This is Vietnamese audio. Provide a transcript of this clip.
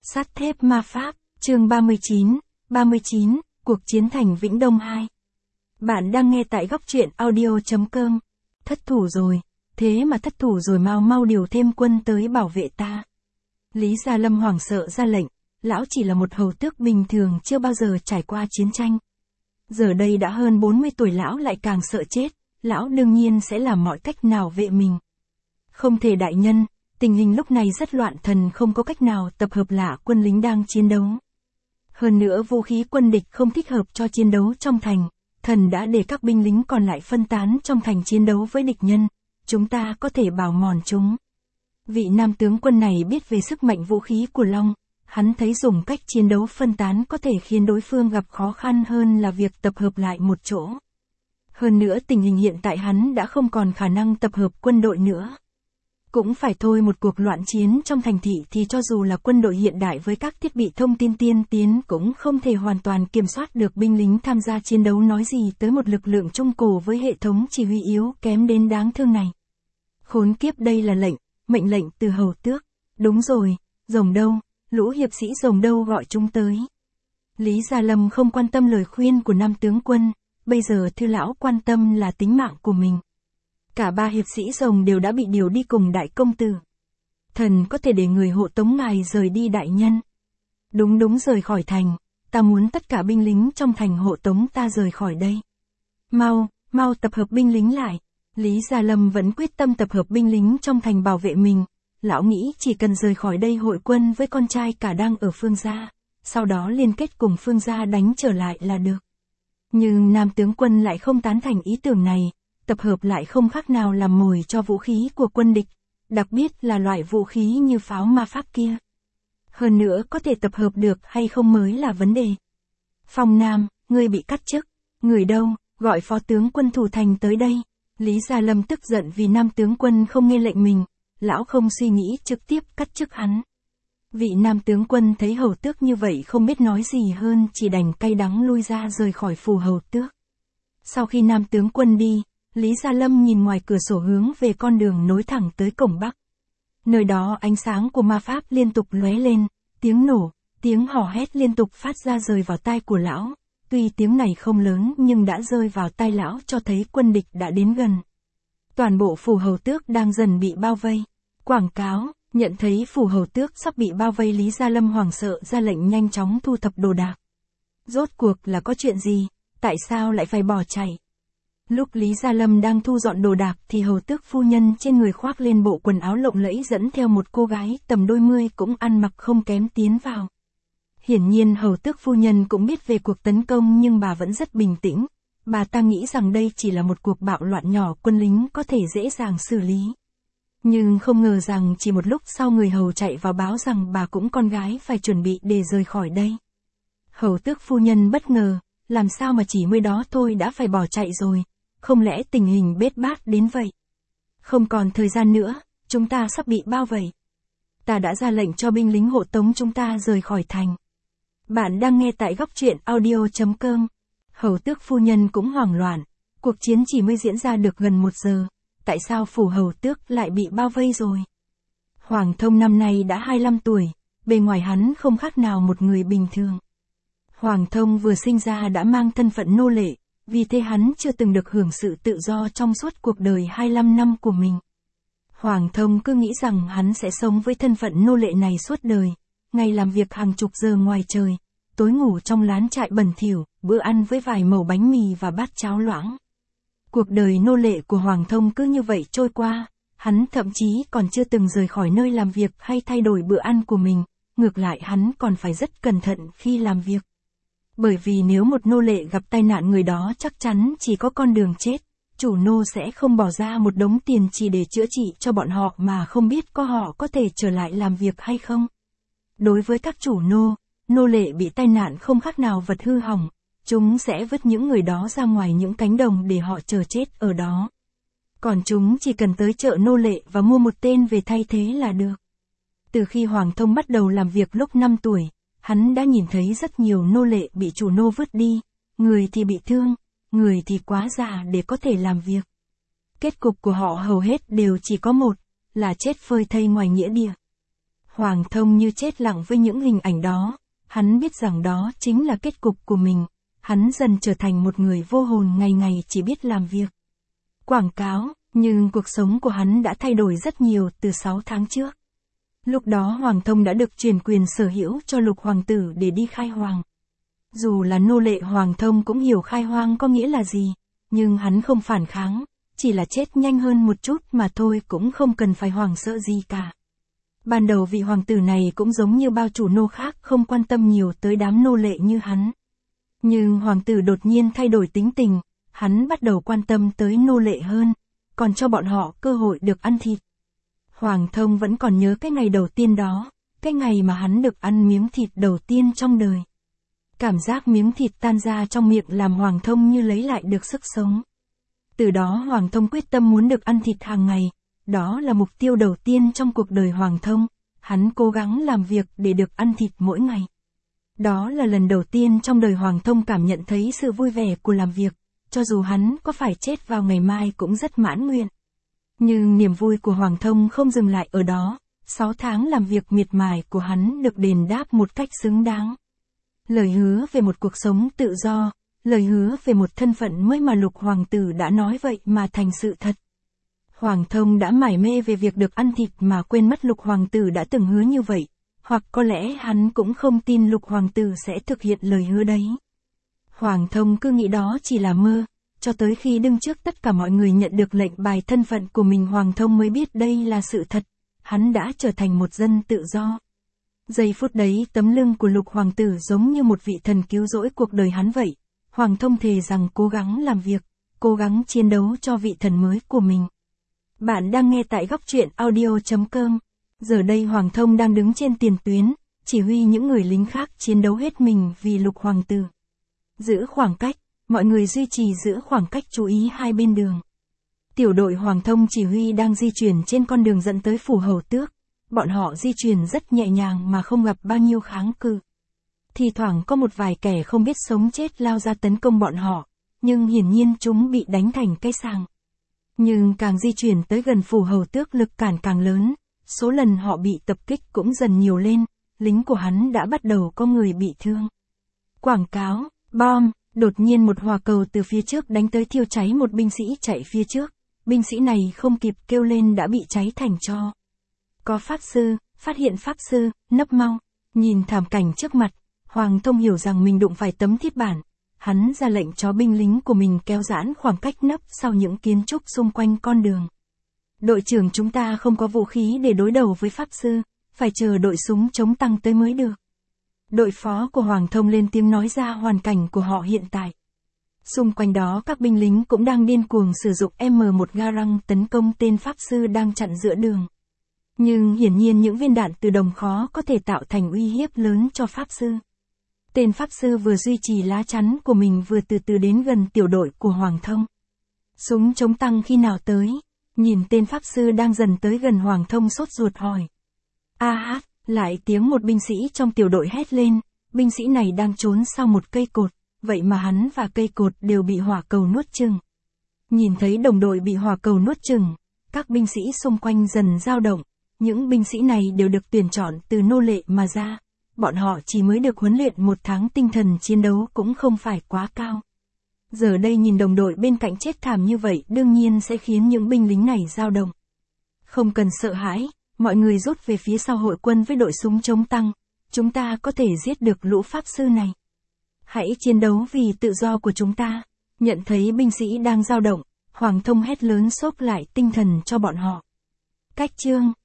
Sắt thép ma pháp, chương 39, cuộc chiến thành Vĩnh Đông 2. Bạn đang nghe tại góc truyện audio.com. Thất thủ rồi, thế mà thất thủ rồi, mau điều thêm quân tới bảo vệ ta. Lý Gia Lâm hoảng sợ ra lệnh, lão chỉ là một hầu tước bình thường chưa bao giờ trải qua chiến tranh. Giờ đây đã hơn 40 tuổi lão lại càng sợ chết, lão đương nhiên sẽ làm mọi cách nào vệ mình. Không thể đại nhân, tình hình lúc này rất loạn, thần không có cách nào tập hợp lại quân lính đang chiến đấu. Hơn nữa vũ khí quân địch không thích hợp cho chiến đấu trong thành, thần đã để các binh lính còn lại phân tán trong thành chiến đấu với địch nhân, chúng ta có thể bào mòn chúng. Vị nam tướng quân này biết về sức mạnh vũ khí của Long, hắn thấy dùng cách chiến đấu phân tán có thể khiến đối phương gặp khó khăn hơn là việc tập hợp lại một chỗ. Hơn nữa tình hình hiện tại hắn đã không còn khả năng tập hợp quân đội nữa. Cũng phải thôi, một cuộc loạn chiến trong thành thị thì cho dù là quân đội hiện đại với các thiết bị thông tin tiên tiến cũng không thể hoàn toàn kiểm soát được binh lính tham gia chiến đấu, nói gì tới một lực lượng trung cổ với hệ thống chỉ huy yếu kém đến đáng thương này. Khốn kiếp, đây là mệnh lệnh từ hầu tước. Đúng rồi, rồng đâu, lũ hiệp sĩ rồng đâu, gọi chúng tới. Lý Gia Lâm không quan tâm lời khuyên của nam tướng quân, bây giờ thư lão quan tâm là tính mạng của mình. Cả ba hiệp sĩ rồng đều đã bị điều đi cùng đại công tử. Thần có thể để người hộ tống ngài rời đi đại nhân. Đúng, rời khỏi thành, ta muốn tất cả binh lính trong thành hộ tống ta rời khỏi đây. Mau tập hợp binh lính lại. Lý Gia Lâm vẫn quyết tâm tập hợp binh lính trong thành bảo vệ mình. Lão nghĩ chỉ cần rời khỏi đây hội quân với con trai cả đang ở Phương gia, sau đó liên kết cùng Phương gia đánh trở lại là được. Nhưng nam tướng quân lại không tán thành ý tưởng này. Tập hợp lại không khác nào làm mồi cho vũ khí của quân địch, đặc biệt là loại vũ khí như pháo ma pháp kia. Hơn nữa có thể tập hợp được hay không mới là vấn đề. Phong Nam, ngươi bị cắt chức. Người đâu, gọi phó tướng quân thủ thành tới đây. Lý Gia Lâm tức giận vì nam tướng quân không nghe lệnh mình, lão không suy nghĩ trực tiếp cắt chức hắn. Vị nam tướng quân thấy hầu tước như vậy không biết nói gì hơn, chỉ đành cay đắng lui ra rời khỏi phủ hầu tước. Sau khi nam tướng quân đi, Lý Gia Lâm nhìn ngoài cửa sổ hướng về con đường nối thẳng tới cổng Bắc. Nơi đó ánh sáng của ma pháp liên tục lóe lên, tiếng nổ, tiếng hò hét liên tục phát ra rơi vào tai của lão. Tuy tiếng này không lớn nhưng đã rơi vào tai lão cho thấy quân địch đã đến gần. Toàn bộ phủ hầu tước đang dần bị bao vây. Quảng cáo, nhận thấy phủ hầu tước sắp bị bao vây, Lý Gia Lâm hoảng sợ ra lệnh nhanh chóng thu thập đồ đạc. Rốt cuộc là có chuyện gì, tại sao lại phải bỏ chạy? Lúc Lý Gia Lâm đang thu dọn đồ đạc thì hầu tước phu nhân trên người khoác lên bộ quần áo lộng lẫy dẫn theo một cô gái tầm đôi mươi cũng ăn mặc không kém tiến vào. Hiển nhiên hầu tước phu nhân cũng biết về cuộc tấn công nhưng bà vẫn rất bình tĩnh. Bà ta nghĩ rằng đây chỉ là một cuộc bạo loạn nhỏ, quân lính có thể dễ dàng xử lý. Nhưng không ngờ rằng chỉ một lúc sau người hầu chạy vào báo rằng bà cũng con gái phải chuẩn bị để rời khỏi đây. Hầu tước phu nhân bất ngờ, làm sao mà chỉ mới đó thôi đã phải bỏ chạy rồi. Không lẽ tình hình bết bát đến vậy? Không còn thời gian nữa, chúng ta sắp bị bao vây. Ta đã ra lệnh cho binh lính hộ tống chúng ta rời khỏi thành. Bạn đang nghe tại góc truyện audio.com. Hầu tước phu nhân cũng hoảng loạn. Cuộc chiến chỉ mới diễn ra được gần 1 giờ. Tại sao phủ hầu tước lại bị bao vây rồi? Hoàng Thông năm nay đã 25 tuổi. Bề ngoài hắn không khác nào một người bình thường. Hoàng Thông vừa sinh ra đã mang thân phận nô lệ. Vì thế hắn chưa từng được hưởng sự tự do trong suốt cuộc đời 25 năm của mình. Hoàng Thông cứ nghĩ rằng hắn sẽ sống với thân phận nô lệ này suốt đời, ngày làm việc hàng chục giờ ngoài trời, tối ngủ trong lán trại bẩn thỉu, bữa ăn với vài mẩu bánh mì và bát cháo loãng. Cuộc đời nô lệ của Hoàng Thông cứ như vậy trôi qua, hắn thậm chí còn chưa từng rời khỏi nơi làm việc hay thay đổi bữa ăn của mình, ngược lại hắn còn phải rất cẩn thận khi làm việc. Bởi vì nếu một nô lệ gặp tai nạn, người đó chắc chắn chỉ có con đường chết, chủ nô sẽ không bỏ ra một đống tiền chỉ để chữa trị cho bọn họ mà không biết họ có thể trở lại làm việc hay không. Đối với các chủ nô lệ bị tai nạn không khác nào vật hư hỏng, chúng sẽ vứt những người đó ra ngoài những cánh đồng để họ chờ chết ở đó. Còn chúng chỉ cần tới chợ nô lệ và mua một tên về thay thế là được. Từ khi Hoàng Thông bắt đầu làm việc lúc 5 tuổi, hắn đã nhìn thấy rất nhiều nô lệ bị chủ nô vứt đi, người thì bị thương, người thì quá già để có thể làm việc. Kết cục của họ hầu hết đều chỉ có một, là chết phơi thây ngoài nghĩa địa. Hoàng Thông như chết lặng với những hình ảnh đó, hắn biết rằng đó chính là kết cục của mình, hắn dần trở thành một người vô hồn ngày ngày chỉ biết làm việc. Quảng cáo, nhưng cuộc sống của hắn đã thay đổi rất nhiều từ 6 tháng trước. Lúc đó Hoàng Thông đã được truyền quyền sở hữu cho Lục Hoàng tử để đi khai hoàng. Dù là nô lệ Hoàng Thông cũng hiểu khai hoang có nghĩa là gì, nhưng hắn không phản kháng, chỉ là chết nhanh hơn một chút mà thôi, cũng không cần phải hoảng sợ gì cả. Ban đầu vị hoàng tử này cũng giống như bao chủ nô khác, không quan tâm nhiều tới đám nô lệ như hắn. Nhưng hoàng tử đột nhiên thay đổi tính tình, hắn bắt đầu quan tâm tới nô lệ hơn, còn cho bọn họ cơ hội được ăn thịt. Hoàng Thông vẫn còn nhớ cái ngày đầu tiên đó, cái ngày mà hắn được ăn miếng thịt đầu tiên trong đời. Cảm giác miếng thịt tan ra trong miệng làm Hoàng Thông như lấy lại được sức sống. Từ đó Hoàng Thông quyết tâm muốn được ăn thịt hàng ngày, đó là mục tiêu đầu tiên trong cuộc đời Hoàng Thông, hắn cố gắng làm việc để được ăn thịt mỗi ngày. Đó là lần đầu tiên trong đời Hoàng Thông cảm nhận thấy sự vui vẻ của làm việc, cho dù hắn có phải chết vào ngày mai cũng rất mãn nguyện. Nhưng niềm vui của Hoàng Thông không dừng lại ở đó, 6 tháng làm việc miệt mài của hắn được đền đáp một cách xứng đáng. Lời hứa về một cuộc sống tự do, lời hứa về một thân phận mới mà Lục Hoàng tử đã nói vậy mà thành sự thật. Hoàng Thông đã mải mê về việc được ăn thịt mà quên mất Lục Hoàng tử đã từng hứa như vậy, hoặc có lẽ hắn cũng không tin Lục Hoàng tử sẽ thực hiện lời hứa đấy. Hoàng Thông cứ nghĩ đó chỉ là mơ, cho tới khi đứng trước tất cả mọi người nhận được lệnh bài thân phận của mình, Hoàng Thông mới biết đây là sự thật, hắn đã trở thành một dân tự do. Giây phút đấy tấm lưng của Lục Hoàng tử giống như một vị thần cứu rỗi cuộc đời hắn vậy. Hoàng Thông thề rằng cố gắng làm việc, cố gắng chiến đấu cho vị thần mới của mình. Bạn đang nghe tại góc truyện audio.com. Giờ đây Hoàng Thông đang đứng trên tiền tuyến, chỉ huy những người lính khác chiến đấu hết mình vì Lục Hoàng tử. Giữ khoảng cách, mọi người duy trì giữ khoảng cách, chú ý hai bên đường. Tiểu đội Hoàng Thông chỉ huy đang di chuyển trên con đường dẫn tới phủ hầu tước. Bọn họ di chuyển rất nhẹ nhàng mà không gặp bao nhiêu kháng cự. Thì thoảng có một vài kẻ không biết sống chết lao ra tấn công bọn họ, nhưng hiển nhiên chúng bị đánh thành cây sàng. Nhưng càng di chuyển tới gần phủ hầu tước lực cản càng lớn, số lần họ bị tập kích cũng dần nhiều lên, lính của hắn đã bắt đầu có người bị thương. Quảng cáo, bom, đột nhiên một hỏa cầu từ phía trước đánh tới thiêu cháy một binh sĩ chạy phía trước, binh sĩ này không kịp kêu lên đã bị cháy thành tro. Có pháp sư, phát hiện pháp sư, nấp mau, nhìn thảm cảnh trước mặt, Hoàng Thông hiểu rằng mình đụng phải tấm thiết bản, hắn ra lệnh cho binh lính của mình kéo giãn khoảng cách nấp sau những kiến trúc xung quanh con đường. Đội trưởng, chúng ta không có vũ khí để đối đầu với pháp sư, phải chờ đội súng chống tăng tới mới được. Đội phó của Hoàng Thông lên tiếng nói ra hoàn cảnh của họ hiện tại. Xung quanh đó các binh lính cũng đang điên cuồng sử dụng M1 Garand tấn công tên pháp sư đang chặn giữa đường. Nhưng hiển nhiên những viên đạn từ đồng khó có thể tạo thành uy hiếp lớn cho pháp sư. Tên pháp sư vừa duy trì lá chắn của mình vừa từ từ đến gần tiểu đội của Hoàng Thông. Súng chống tăng khi nào tới? Nhìn tên pháp sư đang dần tới gần, Hoàng Thông sốt ruột hỏi. Lại tiếng một binh sĩ trong tiểu đội hét lên, binh sĩ này đang trốn sau một cây cột, vậy mà hắn và cây cột đều bị hỏa cầu nuốt chửng. Nhìn thấy đồng đội bị hỏa cầu nuốt chửng, các binh sĩ xung quanh dần dao động. Những binh sĩ này đều được tuyển chọn từ nô lệ mà ra, bọn họ chỉ mới được huấn luyện 1 tháng, tinh thần chiến đấu cũng không phải quá cao. Giờ đây nhìn đồng đội bên cạnh chết thảm như vậy đương nhiên sẽ khiến những binh lính này dao động. Không cần sợ hãi, mọi người rút về phía sau hội quân với đội súng chống tăng, chúng ta có thể giết được lũ pháp sư này. Hãy chiến đấu vì tự do của chúng ta. Nhận thấy binh sĩ đang dao động, Hoàng Thông hét lớn xốp lại tinh thần cho bọn họ. Cách chương